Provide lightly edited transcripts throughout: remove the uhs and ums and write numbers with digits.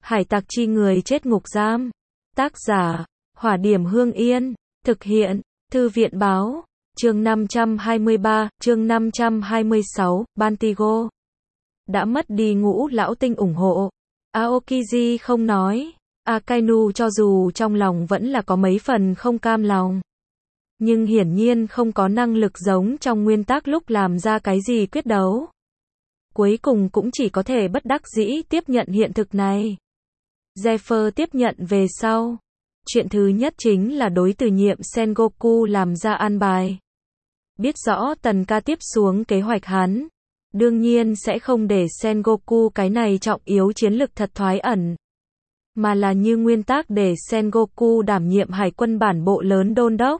Hải tặc chi người chết ngục giam. Tác giả, Hỏa Điểm Hương Yên. Thực hiện, Thư viện Báo. Chương 523, chương 526, Bantigo. Đã mất đi ngũ lão tinh ủng hộ. Aokiji không nói. Akainu cho dù trong lòng vẫn là có mấy phần không cam lòng. Nhưng hiển nhiên không có năng lực giống trong nguyên tắc lúc làm ra cái gì quyết đấu. Cuối cùng cũng chỉ có thể bất đắc dĩ tiếp nhận hiện thực này. Zephyr tiếp nhận về sau. Chuyện thứ nhất chính là đối từ nhiệm Sengoku làm ra an bài. Biết rõ Tần Ca tiếp xuống kế hoạch hắn. Đương nhiên sẽ không để Sengoku cái này trọng yếu chiến lực thật thoái ẩn. Mà là như nguyên tắc để Sengoku đảm nhiệm hải quân bản bộ lớn đôn đốc.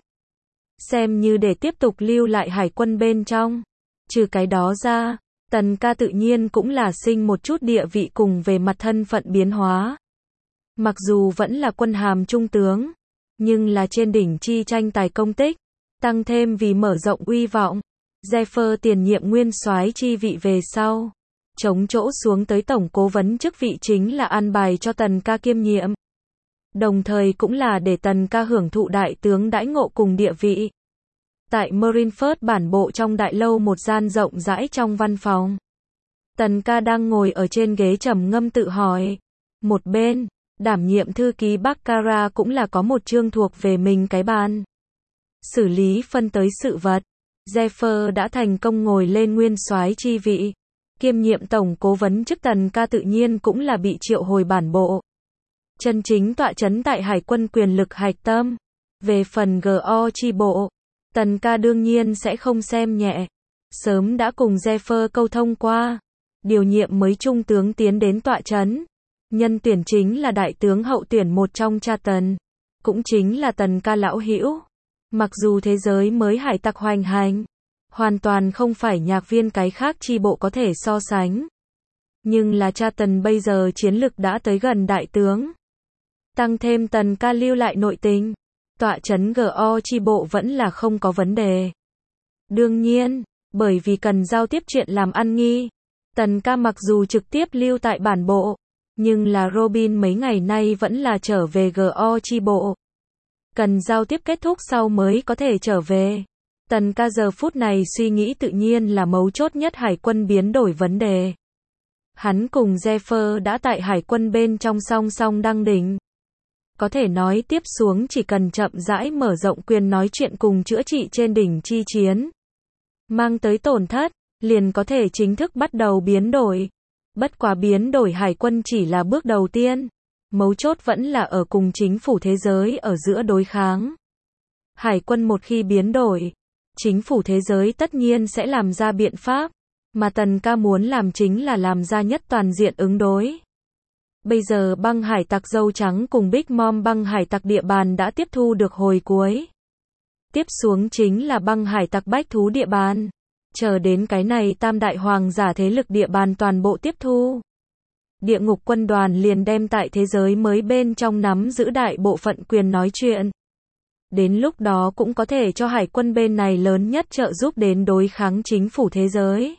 Xem như để tiếp tục lưu lại hải quân bên trong. Trừ cái đó ra, Tần Ca tự nhiên cũng là sinh một chút địa vị cùng về mặt thân phận biến hóa. Mặc dù vẫn là quân hàm trung tướng, nhưng là trên đỉnh chi tranh tài công tích, tăng thêm vì mở rộng uy vọng. Zephyr tiền nhiệm nguyên soái chi vị về sau, chống chỗ xuống tới tổng cố vấn chức vị chính là an bài cho Tần Ca kiêm nhiệm. Đồng thời cũng là để Tần Ca hưởng thụ đại tướng đãi ngộ cùng địa vị. Tại Marineford bản bộ trong đại lâu một gian rộng rãi trong văn phòng. Tần Ca đang ngồi ở trên ghế trầm ngâm tự hỏi. Một bên, đảm nhiệm thư ký Baccarat cũng là có một chương thuộc về mình cái bàn. Xử lý phân tới sự vật. Zephyr đã thành công ngồi lên nguyên soái chi vị. Kiêm nhiệm tổng cố vấn chức Tần Ca tự nhiên cũng là bị triệu hồi bản bộ. Chân chính tọa chấn tại hải quân quyền lực hạch tâm. Về phần GO chi bộ, Tần Ca đương nhiên sẽ không xem nhẹ. Sớm đã cùng Zephyr câu thông qua. Điều nhiệm mới trung tướng tiến đến tọa chấn. Nhân tuyển chính là đại tướng hậu tuyển một trong cha Tần. Cũng chính là Tần Ca lão hữu. Mặc dù thế giới mới hải tặc hoành hành, hoàn toàn không phải nhạc viên cái khác chi bộ có thể so sánh. Nhưng là cha Tần bây giờ chiến lực đã tới gần đại tướng. Tăng thêm Tần Ca lưu lại nội tình, tọa chấn GO chi bộ vẫn là không có vấn đề. Đương nhiên, bởi vì cần giao tiếp chuyện làm ăn nghi, Tần Ca mặc dù trực tiếp lưu tại bản bộ, nhưng là Robin mấy ngày nay vẫn là trở về GO chi bộ. Cần giao tiếp kết thúc sau mới có thể trở về. Tần Ca giờ phút này suy nghĩ tự nhiên là mấu chốt nhất hải quân biến đổi vấn đề. Hắn cùng Zephyr đã tại hải quân bên trong song song đăng đỉnh. Có thể nói tiếp xuống chỉ cần chậm rãi mở rộng quyền nói chuyện cùng chữa trị trên đỉnh chi chiến. Mang tới tổn thất, liền có thể chính thức bắt đầu biến đổi. Bất quá biến đổi hải quân chỉ là bước đầu tiên. Mấu chốt vẫn là ở cùng chính phủ thế giới ở giữa đối kháng. Hải quân một khi biến đổi, chính phủ thế giới tất nhiên sẽ làm ra biện pháp, mà Tần Ca muốn làm chính là làm ra nhất toàn diện ứng đối. Bây giờ băng hải tặc dâu trắng cùng Big Mom băng hải tặc địa bàn đã tiếp thu được hồi cuối. Tiếp xuống chính là băng hải tặc bách thú địa bàn. Chờ đến cái này tam đại hoàng giả thế lực địa bàn toàn bộ tiếp thu. Địa ngục quân đoàn liền đem tại thế giới mới bên trong nắm giữ đại bộ phận quyền nói chuyện. Đến lúc đó cũng có thể cho hải quân bên này lớn nhất trợ giúp đến đối kháng chính phủ thế giới.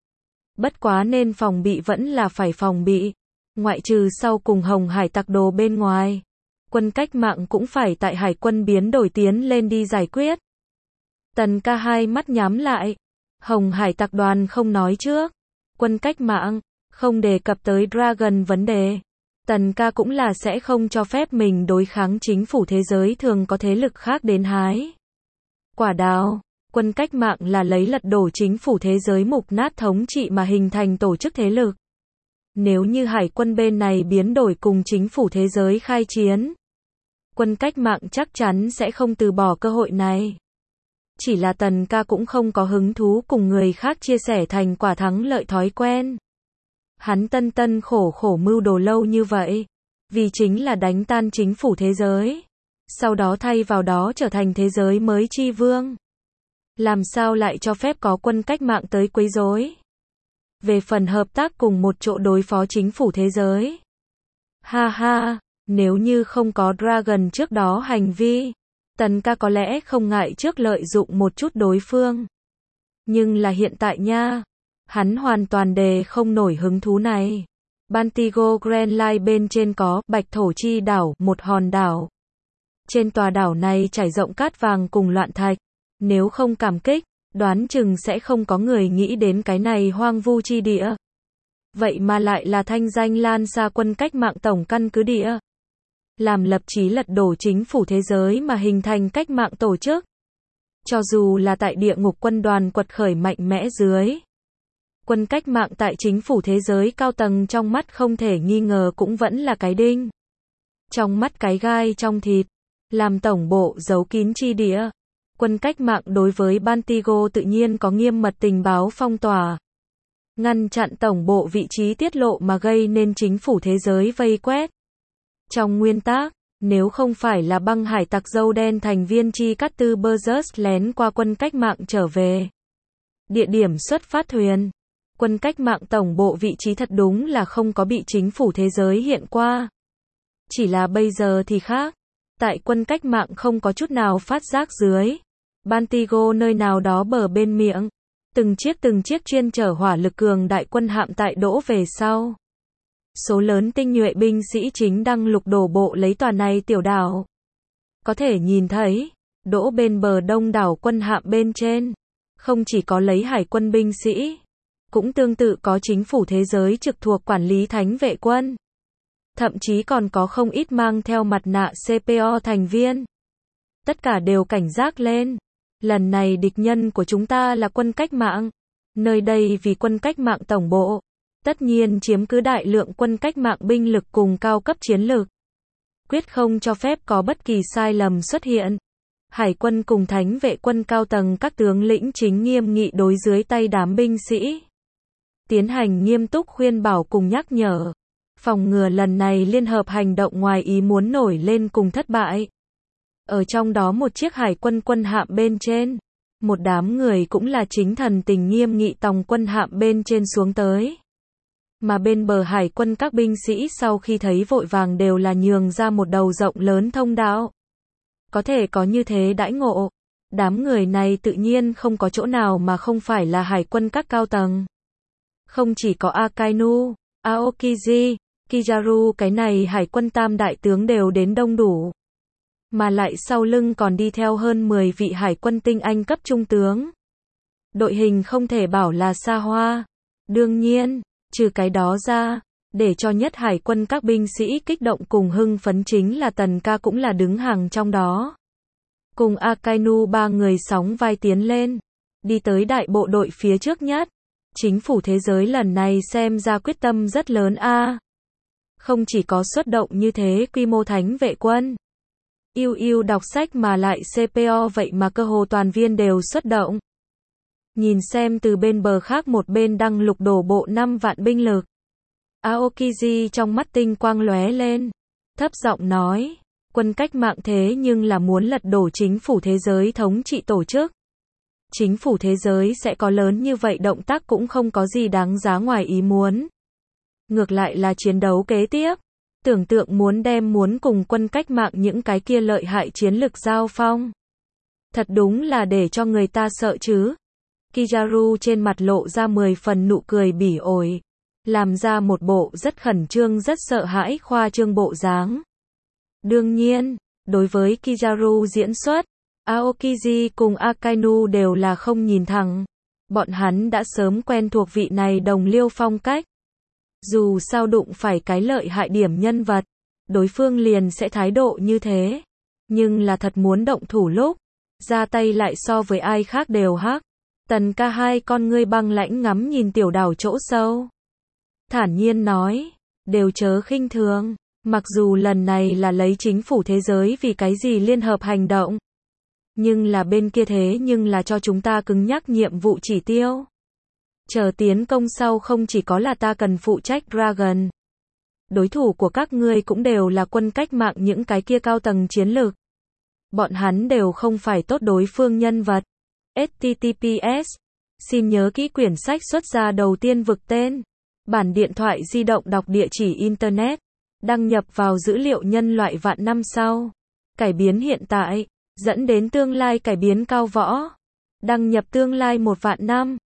Bất quá nên phòng bị vẫn là phải phòng bị. Ngoại trừ sau cùng Hồng Hải tặc đồ bên ngoài. Quân cách mạng cũng phải tại hải quân biến đổi tiến lên đi giải quyết. Tần Ca hai mắt nhắm lại. Hồng Hải tặc đoàn không nói trước. Quân cách mạng, không đề cập tới Dragon vấn đề. Tần Ca cũng là sẽ không cho phép mình đối kháng chính phủ thế giới thường có thế lực khác đến hái. Quả đào, quân cách mạng là lấy lật đổ chính phủ thế giới mục nát thống trị mà hình thành tổ chức thế lực. Nếu như hải quân bên này biến đổi cùng chính phủ thế giới khai chiến, quân cách mạng chắc chắn sẽ không từ bỏ cơ hội này. Chỉ là Tần Ca cũng không có hứng thú cùng người khác chia sẻ thành quả thắng lợi thói quen. Hắn tân khổ khổ mưu đồ lâu như vậy, vì chính là đánh tan chính phủ thế giới. Sau đó thay vào đó trở thành thế giới mới chi vương. Làm sao lại cho phép có quân cách mạng tới quấy rối? Về phần hợp tác cùng một chỗ đối phó chính phủ thế giới. Ha ha, nếu như không có Dragon trước đó hành vi, Tần Ca có lẽ không ngại trước lợi dụng một chút đối phương. Nhưng là hiện tại nha, hắn hoàn toàn đề không nổi hứng thú này. Bantigo Grand Line bên trên có Bạch Thổ Chi đảo, một hòn đảo. Trên tòa đảo này trải rộng cát vàng cùng loạn thạch. Nếu không cảm kích, đoán chừng sẽ không có người nghĩ đến cái này hoang vu chi địa. Vậy mà lại là thanh danh lan xa quân cách mạng tổng căn cứ địa. Làm lập chí lật đổ chính phủ thế giới mà hình thành cách mạng tổ chức. Cho dù là tại địa ngục quân đoàn quật khởi mạnh mẽ dưới. Quân cách mạng tại chính phủ thế giới cao tầng trong mắt không thể nghi ngờ cũng vẫn là cái đinh. Trong mắt cái gai trong thịt. Làm tổng bộ giấu kín chi địa. Quân cách mạng đối với Bantigo tự nhiên có nghiêm mật tình báo phong tỏa. Ngăn chặn tổng bộ vị trí tiết lộ mà gây nên chính phủ thế giới vây quét. Trong nguyên tắc, nếu không phải là băng hải tặc dâu đen thành viên Chi Cát Tư Burgess lén qua quân cách mạng trở về. Địa điểm xuất phát thuyền. Quân cách mạng tổng bộ vị trí thật đúng là không có bị chính phủ thế giới hiện qua. Chỉ là bây giờ thì khác. Tại quân cách mạng không có chút nào phát giác dưới. Bantigo nơi nào đó bờ bên miệng. Từng chiếc chuyên chở hỏa lực cường đại quân hạm tại đỗ về sau. Số lớn tinh nhuệ binh sĩ chính đang lục đổ bộ lấy tòa này tiểu đảo. Có thể nhìn thấy, đỗ bên bờ đông đảo quân hạm bên trên. Không chỉ có lấy hải quân binh sĩ. Cũng tương tự có chính phủ thế giới trực thuộc quản lý thánh vệ quân. Thậm chí còn có không ít mang theo mặt nạ CPO thành viên. Tất cả đều cảnh giác lên. Lần này địch nhân của chúng ta là quân cách mạng. Nơi đây vì quân cách mạng tổng bộ. Tất nhiên chiếm cứ đại lượng quân cách mạng binh lực cùng cao cấp chiến lược. Quyết không cho phép có bất kỳ sai lầm xuất hiện. Hải quân cùng thánh vệ quân cao tầng các tướng lĩnh chính nghiêm nghị đối dưới tay đám binh sĩ. Tiến hành nghiêm túc khuyên bảo cùng nhắc nhở. Phòng ngừa lần này liên hợp hành động ngoài ý muốn nổi lên cùng thất bại. Ở trong đó một chiếc hải quân quân hạm bên trên. Một đám người cũng là chính thần tình nghiêm nghị tòng quân hạm bên trên xuống tới. Mà bên bờ hải quân các binh sĩ sau khi thấy vội vàng đều là nhường ra một đầu rộng lớn thông đạo. Có thể có như thế đãi ngộ. Đám người này tự nhiên không có chỗ nào mà không phải là hải quân các cao tầng. Không chỉ có Akainu, Aokiji, Kizaru cái này hải quân tam đại tướng đều đến đông đủ. Mà lại sau lưng còn đi theo hơn 10 vị hải quân tinh anh cấp trung tướng. Đội hình không thể bảo là xa hoa. Đương nhiên, trừ cái đó ra, để cho nhất hải quân các binh sĩ kích động cùng hưng phấn chính là Tần Ca cũng là đứng hàng trong đó. Cùng Akainu ba người sóng vai tiến lên. Đi tới đại bộ đội phía trước nhất. Chính phủ thế giới lần này xem ra quyết tâm rất lớn a. Không chỉ có xuất động như thế quy mô thánh vệ quân. Yêu đọc sách mà lại CPO vậy mà cơ hồ toàn viên đều xuất động. Nhìn xem từ bên bờ khác một bên đang lục đổ bộ 5 vạn binh lực. Aokiji trong mắt tinh quang lóe lên. Thấp giọng nói, quân cách mạng thế nhưng là muốn lật đổ chính phủ thế giới thống trị tổ chức. Chính phủ thế giới sẽ có lớn như vậy động tác cũng không có gì đáng giá ngoài ý muốn. Ngược lại là chiến đấu kế tiếp. Tưởng tượng muốn cùng quân cách mạng những cái kia lợi hại chiến lực giao phong. Thật đúng là để cho người ta sợ chứ. Kizaru trên mặt lộ ra 10 phần nụ cười bỉ ổi. Làm ra một bộ rất khẩn trương rất sợ hãi khoa trương bộ dáng. Đương nhiên, đối với Kizaru diễn xuất, Aokiji cùng Akainu đều là không nhìn thẳng. Bọn hắn đã sớm quen thuộc vị này đồng liêu phong cách. Dù sao đụng phải cái lợi hại điểm nhân vật, đối phương liền sẽ thái độ như thế. Nhưng là thật muốn động thủ lúc, ra tay lại so với ai khác đều hắc. Tần Ca hai con ngươi băng lãnh ngắm nhìn tiểu đảo chỗ sâu. Thản nhiên nói, đều chớ khinh thường, mặc dù lần này là lấy chính phủ thế giới vì cái gì liên hợp hành động. Nhưng là bên kia thế nhưng là cho chúng ta cứng nhắc nhiệm vụ chỉ tiêu. Chờ tiến công sau không chỉ có là ta cần phụ trách Dragon. Đối thủ của các ngươi cũng đều là quân cách mạng những cái kia cao tầng chiến lược. Bọn hắn đều không phải tốt đối phương nhân vật. HTTPS. Xin nhớ kỹ quyển sách xuất ra đầu tiên vực tên. Bản điện thoại di động đọc địa chỉ Internet. Đăng nhập vào dữ liệu nhân loại vạn năm sau. Cải biến hiện tại. Dẫn đến tương lai cải biến cao võ. Đăng nhập tương lai 1 vạn năm.